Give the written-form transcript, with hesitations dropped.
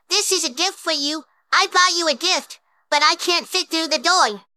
This is a gift for you. I bought you a gift, but I can't fit through the door.